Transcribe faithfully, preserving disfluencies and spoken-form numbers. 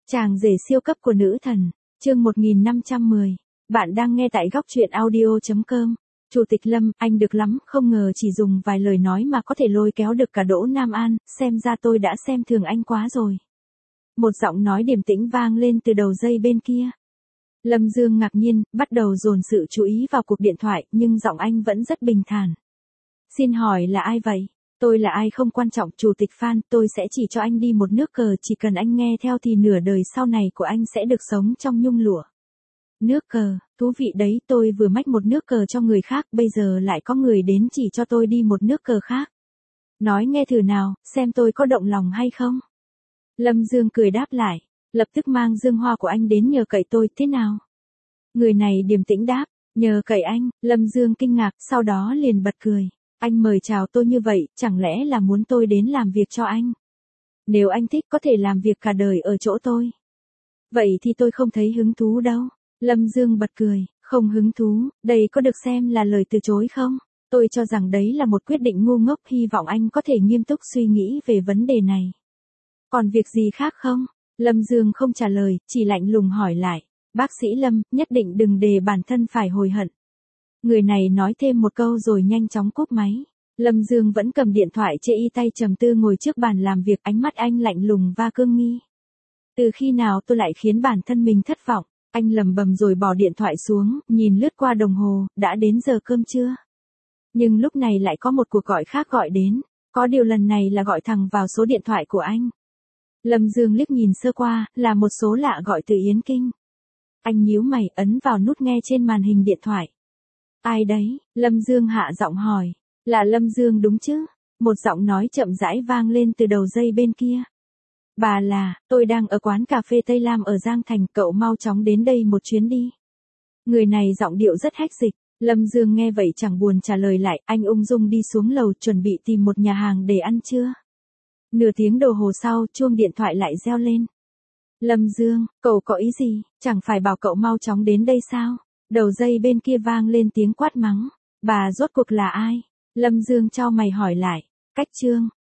Chàng rể siêu cấp của nữ thần, chương một nghìn năm trăm mười. Bạn đang nghe tại góc truyện audio chấm com. Chủ tịch Lâm, anh được lắm, không ngờ chỉ dùng vài lời nói mà có thể lôi kéo được cả Đỗ Nam An, xem ra tôi đã xem thường anh quá rồi. Một giọng nói điềm tĩnh vang lên từ đầu dây bên kia. Lâm Dương ngạc nhiên, bắt đầu dồn sự chú ý vào cuộc điện thoại, nhưng giọng anh vẫn rất bình thản. Xin hỏi là ai vậy? Tôi là ai không quan trọng, Chủ tịch Phan, tôi sẽ chỉ cho anh đi một nước cờ, chỉ cần anh nghe theo thì nửa đời sau này của anh sẽ được sống trong nhung lụa. Nước cờ, thú vị đấy, tôi vừa mách một nước cờ cho người khác, bây giờ lại có người đến chỉ cho tôi đi một nước cờ khác. Nói nghe thử nào, xem tôi có động lòng hay không? Lâm Dương cười đáp lại, lập tức mang dương hoa của anh đến nhờ cậy tôi, thế nào? Người này điềm tĩnh đáp, nhờ cậy anh. Lâm Dương kinh ngạc, sau đó liền bật cười. Anh mời chào tôi như vậy, chẳng lẽ là muốn tôi đến làm việc cho anh? Nếu anh thích có thể làm việc cả đời ở chỗ tôi. Vậy thì tôi không thấy hứng thú đâu. Lâm Dương bật cười, không hứng thú, đây có được xem là lời từ chối không? Tôi cho rằng đấy là một quyết định ngu ngốc, hy vọng anh có thể nghiêm túc suy nghĩ về vấn đề này. Còn việc gì khác không? Lâm Dương không trả lời, chỉ lạnh lùng hỏi lại. Bác sĩ Lâm, nhất định đừng để bản thân phải hối hận. Người này nói thêm một câu rồi nhanh chóng cúp máy. Lâm Dương vẫn cầm điện thoại chê y tay trầm tư ngồi trước bàn làm việc, ánh mắt anh lạnh lùng và cương nghi. Từ khi nào tôi lại khiến bản thân mình thất vọng? Anh lầm bầm rồi bỏ điện thoại xuống, nhìn lướt qua đồng hồ, đã đến giờ cơm trưa. Nhưng lúc này lại có một cuộc gọi khác gọi đến, có điều lần này là gọi thẳng vào số điện thoại của anh. Lâm Dương liếc nhìn sơ qua, là một số lạ gọi từ Yến Kinh. Anh nhíu mày, ấn vào nút nghe trên màn hình điện thoại. Ai đấy? Lâm Dương hạ giọng hỏi. Là Lâm Dương đúng chứ? Một giọng nói chậm rãi vang lên từ đầu dây bên kia. Bà là, tôi đang ở quán cà phê Tây Lam ở Giang Thành, cậu mau chóng đến đây một chuyến đi. Người này giọng điệu rất hách dịch. Lâm Dương nghe vậy chẳng buồn trả lời lại, anh ung dung đi xuống lầu chuẩn bị tìm một nhà hàng để ăn trưa. Nửa tiếng đồng hồ sau, chuông điện thoại lại reo lên. Lâm Dương, cậu có ý gì, chẳng phải bảo cậu mau chóng đến đây sao? Đầu dây bên kia vang lên tiếng quát mắng. Bà rốt cuộc là ai? Lâm Dương chau mày hỏi lại. Cách Trương,